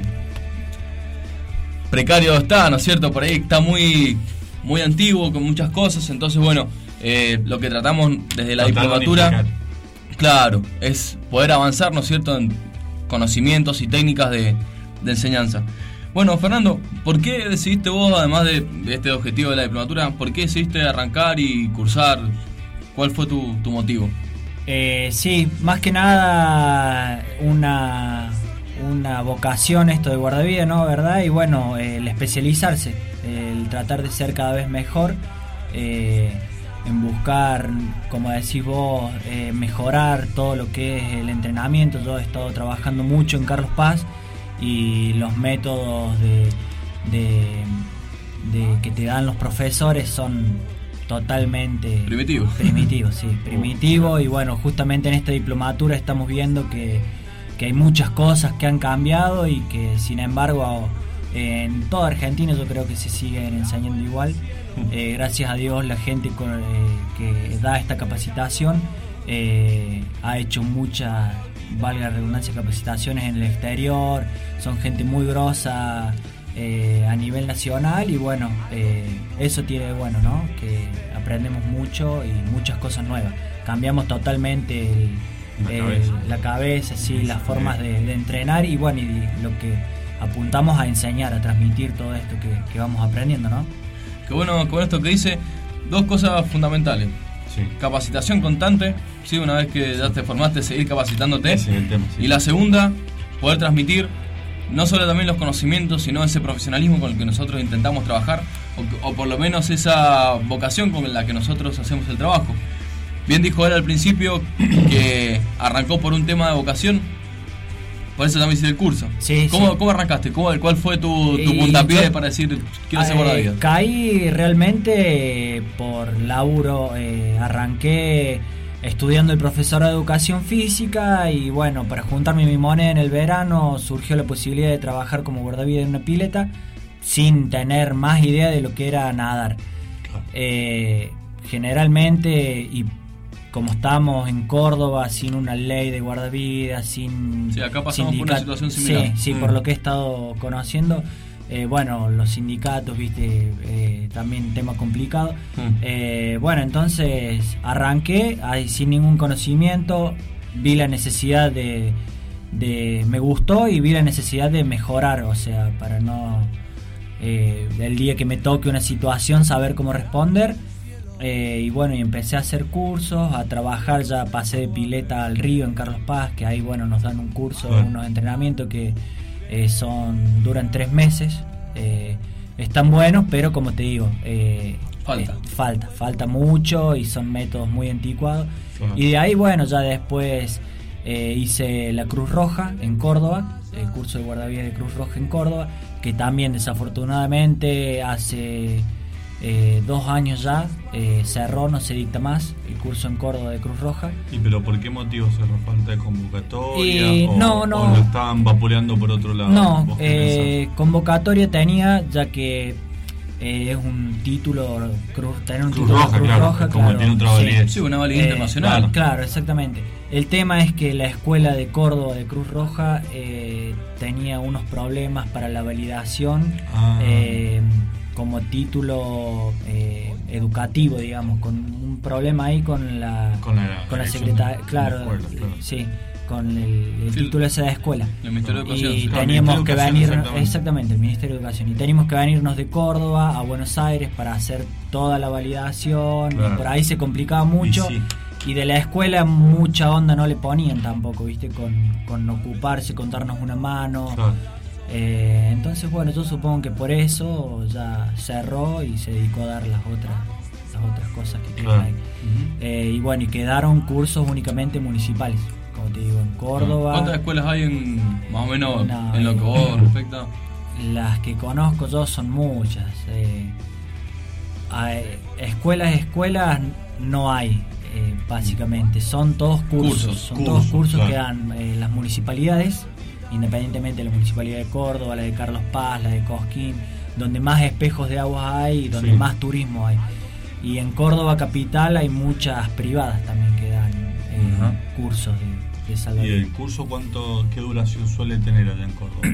precario está, ¿no es cierto? Por ahí está muy, muy antiguo, con muchas cosas. Entonces, bueno, eh, lo que tratamos desde la diplomatura, claro, es poder avanzar, ¿no es cierto?, en conocimientos y técnicas de, de enseñanza. Bueno, Fernando, ¿por qué decidiste vos, además de, de este objetivo de la diplomatura, por qué decidiste arrancar y cursar? ¿Cuál fue tu, tu motivo? Eh, sí, más que nada una, una vocación esto de guardavidas, ¿no? ¿Verdad? Y bueno, el especializarse, el tratar de ser cada vez mejor, eh, en buscar, como decís vos, eh, mejorar todo lo que es el entrenamiento. Yo he estado trabajando mucho en Carlos Paz, y los métodos de, de, de que te dan los profesores son totalmente primitivos. Primitivos, sí, primitivos. Y bueno, justamente en esta diplomatura estamos viendo que, que hay muchas cosas que han cambiado y que sin embargo en toda Argentina yo creo que se siguen enseñando igual. Eh, gracias a Dios la gente con, eh, que da esta capacitación eh, ha hecho mucha, valga la redundancia, capacitaciones en el exterior. Son gente muy grosa eh, a nivel nacional y bueno, eh, eso tiene de bueno, ¿no? Que aprendemos mucho y muchas cosas nuevas. Cambiamos totalmente el, la, el, cabeza. la cabeza, sí, las formas de, de entrenar y bueno, y lo que apuntamos a enseñar, a transmitir todo esto que, que vamos aprendiendo, ¿no? Qué bueno con esto que dice, dos cosas fundamentales. Sí. Capacitación constante, sí, una vez que ya te formaste, seguir capacitándote. Ese es el tema, sí. Y la segunda, poder transmitir no solo también los conocimientos, sino ese profesionalismo con el que nosotros intentamos trabajar, o, o por lo menos esa vocación con la que nosotros hacemos el trabajo. Bien dijo él al principio que arrancó por un tema de vocación, por eso también hice el curso. Sí, ¿Cómo, sí. ¿Cómo arrancaste? ¿Cómo, ¿Cuál fue tu, tu puntapié yo, para decir quiero ser guardavidas? Eh, caí realmente por laburo, eh, arranqué estudiando el profesorado de educación física y bueno, para juntarme mi moneda en el verano surgió la posibilidad de trabajar como guardavidas en una pileta sin tener más idea de lo que era nadar. Eh, generalmente, y como estamos en Córdoba, sin una ley de guardavidas, sin... Sí, acá pasamos por una situación similar. Sí, sí, mm. por lo que he estado conociendo, eh, bueno, los sindicatos, viste, eh, también tema complicado. Mm. Eh, bueno, entonces arranqué ahí, sin ningún conocimiento, vi la necesidad de, de... Me gustó y vi la necesidad de mejorar, o sea, para no... Eh, el día que me toque una situación, saber cómo responder. Eh, y bueno, y empecé a hacer cursos, a trabajar, ya pasé de pileta al río en Carlos Paz, que ahí bueno nos dan un curso, bueno. unos entrenamientos que eh, son duran tres meses, eh, están buenos, pero como te digo, eh, Falta. Eh, falta, falta mucho y son métodos muy anticuados. Claro. Y de ahí, bueno, ya después eh, hice la Cruz Roja en Córdoba, el curso de guardavidas de Cruz Roja en Córdoba, que también desafortunadamente hace eh, dos años ya eh, cerró, no se dicta más el curso en Córdoba de Cruz Roja. ¿Y pero por qué motivo cerró? ¿Falta de convocatoria? Y, o, no, no. ¿O lo estaban vapuleando por otro lado? No, eh, convocatoria tenía, ya que eh, es un título, cruz, tener un Cruz título Roja, Cruz claro, Roja, como claro, tiene otra validez. Sí, una validez Eh, internacional. Claro, claro, exactamente. El tema es que la escuela de Córdoba de Cruz Roja eh, tenía unos problemas para la validación Ah. eh, como título eh, educativo, digamos, con un problema ahí con la Con la, con la dirección secretaria, de- de claro, la escuela, claro. sí, con el, el Sí, título ese de escuela. el Ministerio de Educación, Y sí. Claro, el teníamos Ministerio que de Educación, venir, exactamente. exactamente, el Ministerio de Educación, y teníamos que venirnos de Córdoba a Buenos Aires para hacer toda la validación, Claro. y por ahí se complicaba mucho. Y sí. Y de la escuela mucha onda no le ponían tampoco, ¿viste? Con, con ocuparse, con darnos una mano. Claro. Eh, entonces, bueno, yo supongo que por eso ya cerró y se dedicó a dar las otras las otras cosas que tienen Claro. ahí. Ujú. Eh, y bueno, y quedaron cursos únicamente municipales, como te digo, en Córdoba. ¿Cuántas escuelas hay en, más o menos, No, en lo que vos respecta? Las que conozco yo son muchas. Eh, hay- escuelas, escuelas no hay, eh, básicamente. Son todos cursos. Cursos, son cursos, todos cursos claro. que dan eh, las municipalidades, independientemente de la municipalidad de Córdoba, la de Carlos Paz, la de Cosquín, donde más espejos de agua hay y donde Sí. más turismo hay. Y en Córdoba capital hay muchas privadas también que dan eh, Ajá. cursos de, de ¿Y salvavidas. el curso cuánto, qué duración suele tener allá en Córdoba?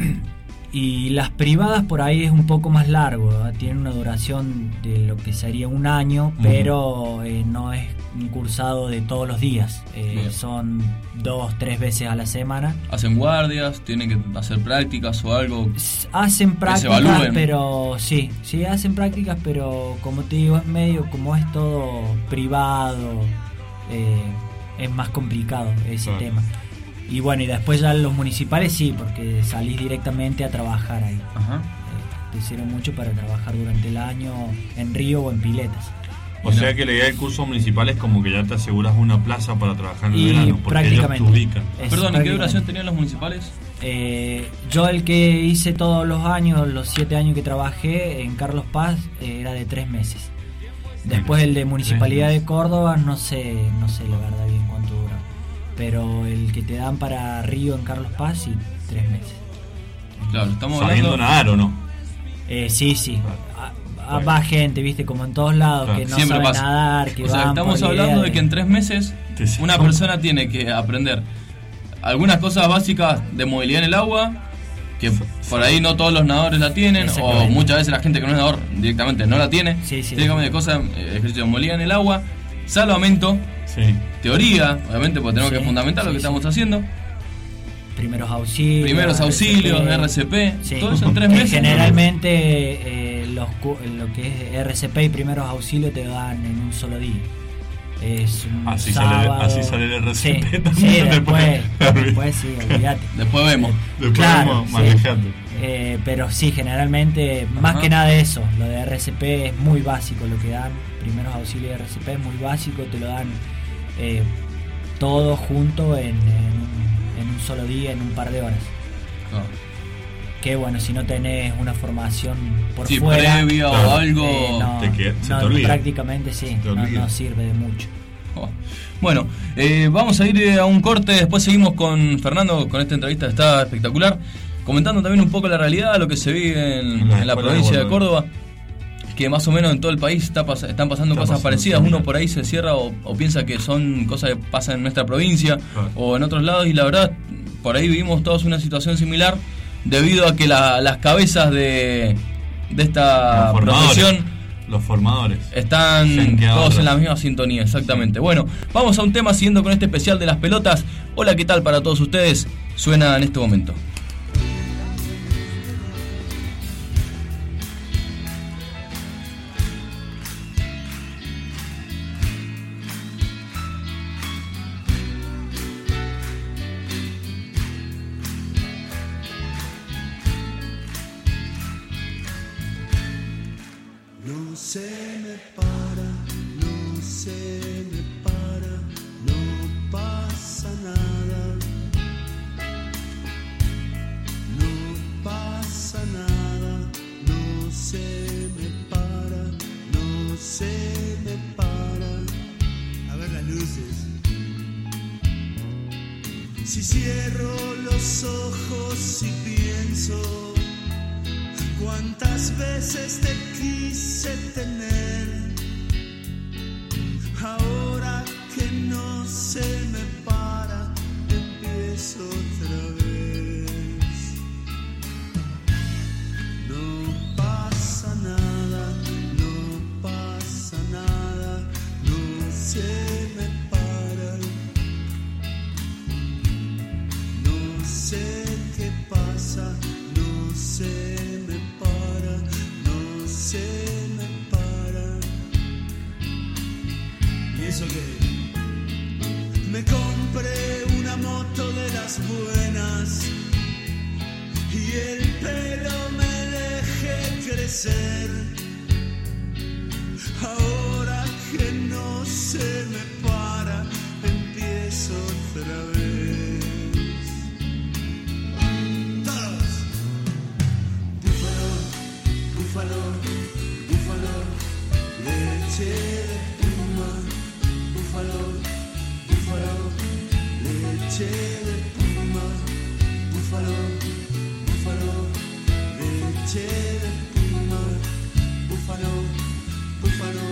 Y las privadas por ahí es un poco más largo, ¿verdad? Tienen una duración de lo que sería un año, Ujú. pero eh, no es un cursado de todos los días. Eh, Bien. son dos, tres veces a la semana. ¿Hacen guardias? ¿Tienen que hacer prácticas o algo? S- Hacen prácticas, evalúen. pero sí, sí hacen prácticas, pero como te digo, es medio, como es todo privado, eh, es más complicado ese Claro. tema. Y bueno, y después ya los municipales sí, porque salís directamente a trabajar ahí. Ajá. Eh, te sirve mucho para trabajar durante el año en río o en piletas. O sea que la idea del curso municipal es como que ya te aseguras una plaza para trabajar en el Y verano, porque ellos te prácticamente. ubican. Es Perdón, ¿y qué prácticamente. duración tenían los municipales? Eh, yo el que hice todos los años, los siete años que trabajé en Carlos Paz, eh, era de tres meses. Después el de Municipalidad de Córdoba, no sé, no sé la verdad bien cuánto dura. Pero el que te dan para Río en Carlos Paz, sí, tres meses. Claro, estamos ¿Sabiendo hablando... nadar o no? Eh, sí, sí. Claro. A- a- va gente, viste, como en todos lados, Claro, que no siempre sabe pasa. nadar, que O sea, van estamos por hablando idea de que en tres meses Te saco. una persona tiene que aprender algunas cosas básicas de movilidad en el agua, que por ahí no todos los nadadores la tienen, o Exactamente. muchas veces la gente que no es nadador directamente no la tiene. Sí, sí. Directamente cosas, eh, ejercicio de movilidad en el agua, salvamento, Sí. teoría, obviamente, porque tenemos Sí, que fundamentar lo sí, que sí. estamos haciendo. Primeros auxilios. Primeros auxilios, R C P, Sí. todo eso en tres Que meses. Generalmente eh, los, cu- lo que es R C P y primeros auxilios te dan en un solo día. Es un Así sale- sábado. así sale el R C P Sí, también, sí, después, después. después sí, olvídate. Después vemos. Después Claro, vamos sí. manejando. Eh, pero sí, generalmente, más Ajá. que nada eso, lo de R C P es muy básico lo que dan. Primeros auxilios de R C P es muy básico, te lo dan eh, todo junto en, en un, en un solo día, en un par de horas. Ah. Que bueno, si no tenés una formación por Sí, fuera, previa o Claro. algo. eh, no, Te queda- se no, te olvida. prácticamente sí, te no, olvida. no sirve de mucho. Oh. Bueno, eh, vamos a ir eh, a un corte, después seguimos con Fernando con esta entrevista que está espectacular, comentando también un poco la realidad, lo que se vive en, En la en la escuela provincia de de Córdoba, que más o menos en todo el país está pas- están pasando Está cosas pasando parecidas, similar. uno por ahí se cierra o, o piensa que son cosas que pasan en nuestra provincia Claro. o en otros lados, y la verdad, por ahí vivimos todos una situación similar debido a que la- las cabezas de, de esta Los formadores. profesión Los formadores. están Se han quedado todos en atrás. la misma sintonía, exactamente. Bueno, vamos a un tema siguiendo con este especial de las pelotas. Hola, ¿qué tal para todos ustedes? Suena en este momento. No se me para, no se me para, no pasa nada, no pasa nada, no se me para, no se me para. A ver las luces. Si cierro los ojos y pienso cuántas veces te quise tener, ahora que no se me para, empiezo otra vez. No pasa nada, no pasa nada, no se me para. No sé qué pasa, no se me para, no se me para. ¿Y eso qué? Me compré una moto de las buenas y el pelo me dejé crecer. Ahora que no se me para, empiezo otra vez. Búfalo, búfalo, leche de puma. Búfalo, búfalo, leche de puma. Búfalo, búfalo, leche de puma. Búfalo, búfalo.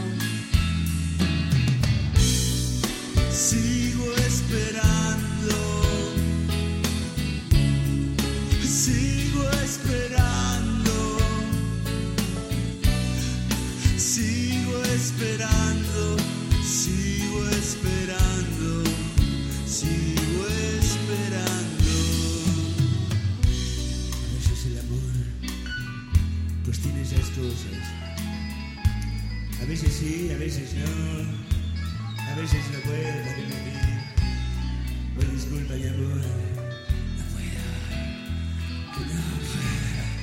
Sigo esperando, sigo esperando. Sigo esperando, sigo esperando, sigo esperando. A veces el amor pues tiene esas cosas. A veces sí, a veces no. A veces no puedo dormir. Pues disculpa mi amor, no puedo, que no puedo.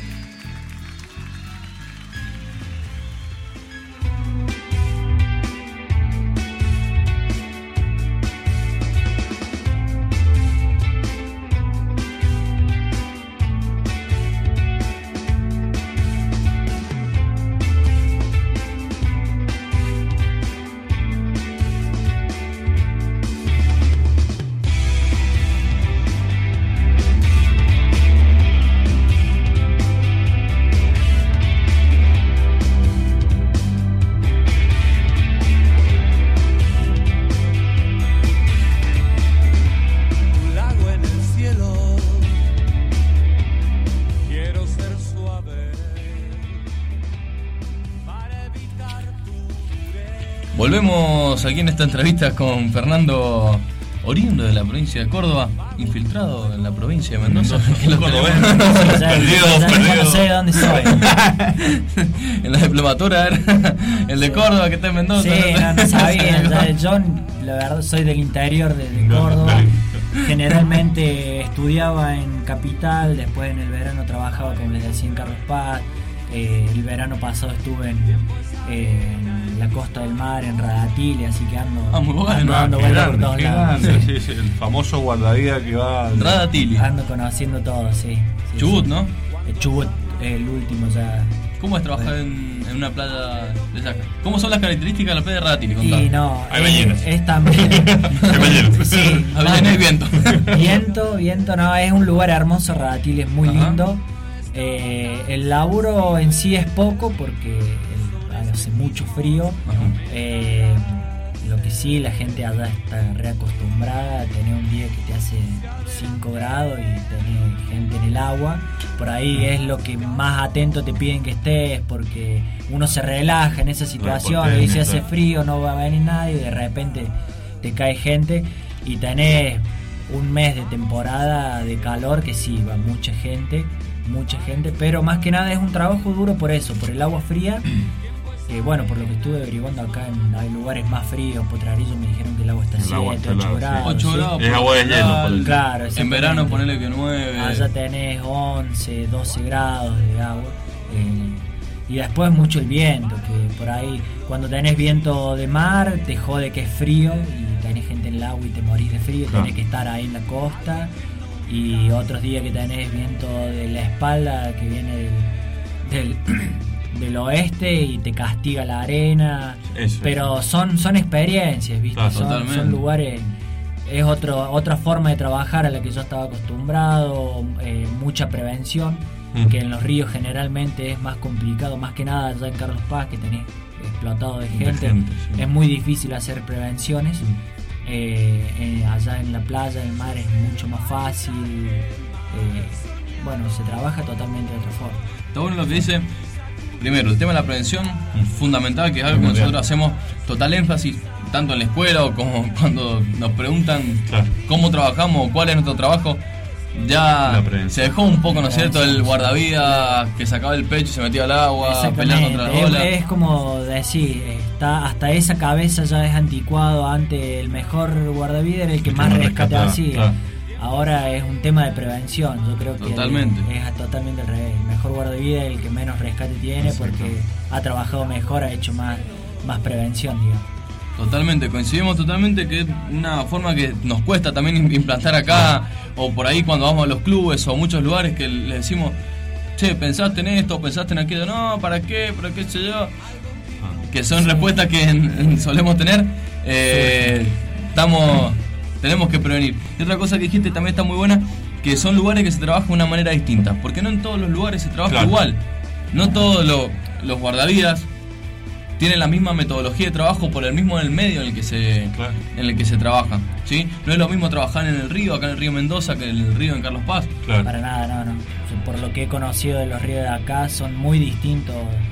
Volvemos aquí en esta entrevista con Fernando, oriundo de la provincia de Córdoba, infiltrado en la provincia de Mendoza. Que lo Córdoba, perdido, perdido. No sé de dónde soy. En la diplomatura era el de Córdoba que está en Mendoza. Sí, no, no sabía. Yo, la verdad, soy del interior de, de Córdoba. Generalmente estudiaba en Capital, después en el verano trabajaba, como les decía, en Carlos Paz. Eh, el verano pasado estuve en, en la Costa del Mar, en Radatili, así que ando, ah, muy bueno, ando dando vueltas por todos lados. Sí, sí, sí, el famoso guardavía que va al... Radatili. Ando conociendo todo, sí. sí Chubut, sí. ¿no? El Chubut, el último ya. ¿Cómo es trabajar en, en una playa de esa? ¿Cómo son las características de la playa de Radatili? Contame. Y no, hay ballenas. Es, es también. Hay ballenas. Sí, hay ballenas y viento. Viento, viento, no, es un lugar hermoso. Radatili es muy Ajá. lindo. Eh, el laburo en sí es poco porque el, hace mucho frío. Eh, lo que sí, la gente allá está reacostumbrada a tener un día que te hace cinco grados y tener gente en el agua. Por ahí es lo que más atento te piden que estés, porque uno se relaja en esa situación y dice hace frío, no va a venir nadie, y de repente te cae gente y tenés un mes de temporada de calor que sí, va mucha gente. mucha gente, pero más que nada es un trabajo duro por eso, por el agua fría. Eh, bueno, por lo que estuve averiguando acá, en, hay lugares más fríos. Potrerillo me dijeron que el agua está siete, ocho grados. ocho grados. Es agua de hielo. Claro, en verano ponele que nueve. Allá tenés once, doce grados de agua. Eh, Y después mucho el viento, que por ahí cuando tenés viento de mar te jode que es frío y tenés gente en el agua y te morís de frío, tenés que estar ahí en la costa. Y otros días que tenés viento de la espalda que viene del, del, del oeste y te castiga la arena. Eso, pero son, son experiencias, ¿viste? Claro, son, son lugares, es otro, otra forma de trabajar a la que yo estaba acostumbrado, eh, mucha prevención. Que en los ríos generalmente es más complicado, más que nada allá en Carlos Paz, que tenés explotado de gente, de gente sí. Es muy difícil hacer prevenciones. Mm. eh, eh, allá en la playa, el mar es mucho más fácil. eh, bueno, se trabaja totalmente de otra forma. Está bueno lo que dice. Primero, el tema de la prevención, mm. fundamental, que es algo que nosotros bien. hacemos total énfasis, tanto en la escuela o como cuando nos preguntan claro. cómo trabajamos o cuál es nuestro trabajo. Ya se dejó un poco, ¿no es cierto?, el guardavidas que sacaba el pecho y se metía al agua, pelear contra la ola. Es, es como decir, está, hasta esa cabeza ya es anticuado. Antes el mejor guardavidas era el que el más rescataba así. Claro. Ahora es un tema de prevención. Yo creo que totalmente. El, es totalmente al revés. El mejor guardavidas es el que menos rescate tiene. Exacto. Porque ha trabajado mejor, ha hecho más, más prevención, digamos. Totalmente, coincidimos totalmente que es una forma que nos cuesta también implantar acá, o por ahí cuando vamos a los clubes o a muchos lugares que les decimos, che, pensaste en esto, pensaste en aquello, no, ¿para qué? ¿Para qué sé yo? Que son respuestas que en, en solemos tener, eh, estamos, tenemos que prevenir. Y otra cosa que dijiste también está muy buena, que son lugares que se trabajan de una manera distinta, porque no en todos los lugares se trabaja claro. igual, no todos lo, los guardavidas tienen la misma metodología de trabajo por el mismo el medio en el que se claro. en el que se trabaja, ¿sí? No es lo mismo trabajar en el río, acá en el río Mendoza, que en el río en Carlos Paz. Claro. Para nada, no, no. Por lo que he conocido de los ríos de acá, son muy distintos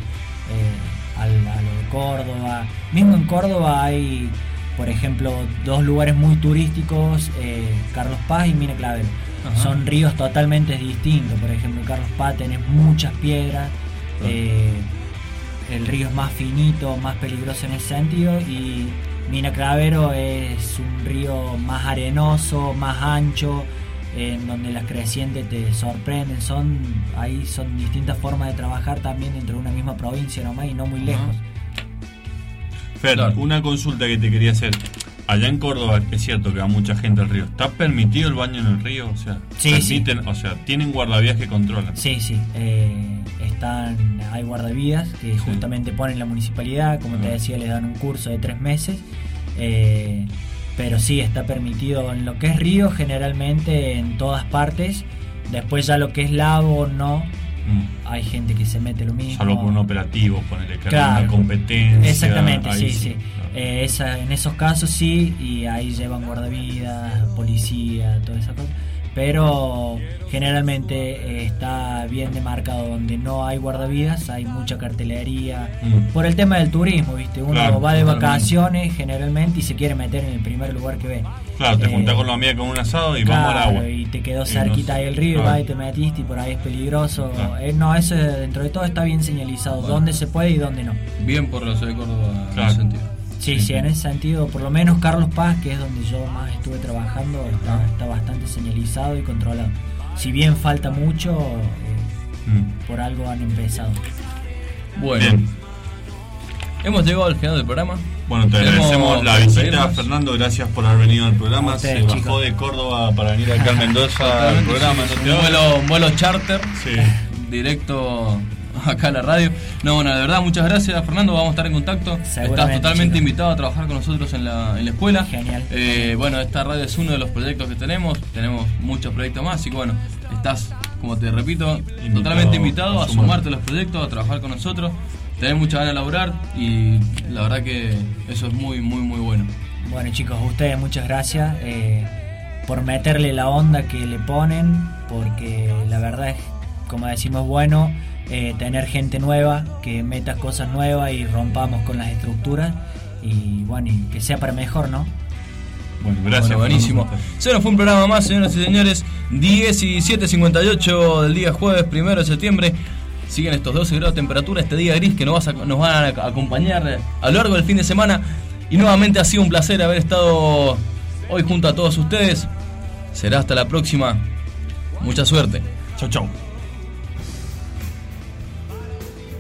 eh, a lo de Córdoba. Mismo en Córdoba hay, por ejemplo, dos lugares muy turísticos, eh, Carlos Paz y Mina Clavero. Ajá. Son ríos totalmente distintos. Por ejemplo, en Carlos Paz tenés muchas piedras. Claro. Eh, el río es más finito, más peligroso en ese sentido, y Mina Clavero es un río más arenoso, más ancho, en donde las crecientes te sorprenden. Son ahí son distintas formas de trabajar también dentro de una misma provincia nomás y no muy lejos. Fer, claro. una consulta que te quería hacer. Allá en Córdoba es cierto que va mucha gente al río. ¿Está permitido el baño en el río? O sea, sí, permiten, sí. o sea, tienen guardavías que controlan. Sí, sí. Eh, están, hay guardavías que sí. justamente ponen la municipalidad, como ah. te decía, les dan un curso de tres meses. Eh, pero sí, está permitido en lo que es río, generalmente en todas partes. Después ya lo que es lago, no. Mm. Hay gente que se mete lo mismo. Salvo por un operativo, ponerle que claro. una competencia. Exactamente, sí, sí. sí. Claro. Eh, esa, en esos casos sí, y ahí llevan guardavidas, policía, toda esa cosa. Pero generalmente eh, está bien demarcado donde no hay guardavidas, hay mucha cartelería. Mm. Por el tema del turismo, ¿viste? Uno claro, va de vacaciones generalmente y se quiere meter en el primer lugar que ve. Claro, te eh, juntás con los amigos con un asado y claro, vamos al agua. Y te quedó cerquita ahí el río, claro. vas y te metiste y por ahí es peligroso. Claro. Eh, no, eso dentro de todo está bien señalizado, bueno. dónde se puede y dónde no. Bien por la ciudad de Córdoba claro. en ese sentido. Sí, sí, en ese sentido, por lo menos Carlos Paz, que es donde yo más estuve trabajando, está, está bastante señalizado y controlado. Si bien falta mucho, eh, mm. por algo han empezado. Bueno, bien. Hemos llegado al final del programa. Bueno, te agradecemos la visita, Fernando, gracias por haber venido al programa. Ustedes, se bajó chicos. de Córdoba para venir acá a Mendoza al programa. Sí, un vuelo, un vuelo charter, sí. directo acá a la radio. No, bueno, de verdad, muchas gracias, Fernando. Vamos a estar en contacto. Estás totalmente chicos. invitado a trabajar con nosotros en la, en la escuela. Genial. Eh, bueno, esta radio es uno de los proyectos que tenemos. Tenemos muchos proyectos más. Así que bueno, estás, como te repito, invitado, totalmente invitado a, a sumarte a los proyectos, a trabajar con nosotros. Tenés muchas ganas de laburar y la verdad que eso es muy, muy, muy bueno. Bueno, chicos, a ustedes muchas gracias eh, por meterle la onda que le ponen, porque la verdad es, como decimos, bueno eh, tener gente nueva que meta cosas nuevas y rompamos con las estructuras y bueno, y que sea para mejor, ¿no? Bueno, gracias. Bueno, buenísimo. Se nos fue un programa más, señoras y señores. diecisiete cincuenta y ocho del día jueves primero de septiembre. Siguen estos doce grados de temperatura, este día gris que nos, vas a, nos van a acompañar a lo largo del fin de semana. Y nuevamente ha sido un placer haber estado hoy junto a todos ustedes. Será hasta la próxima. Mucha suerte. Chau, chau.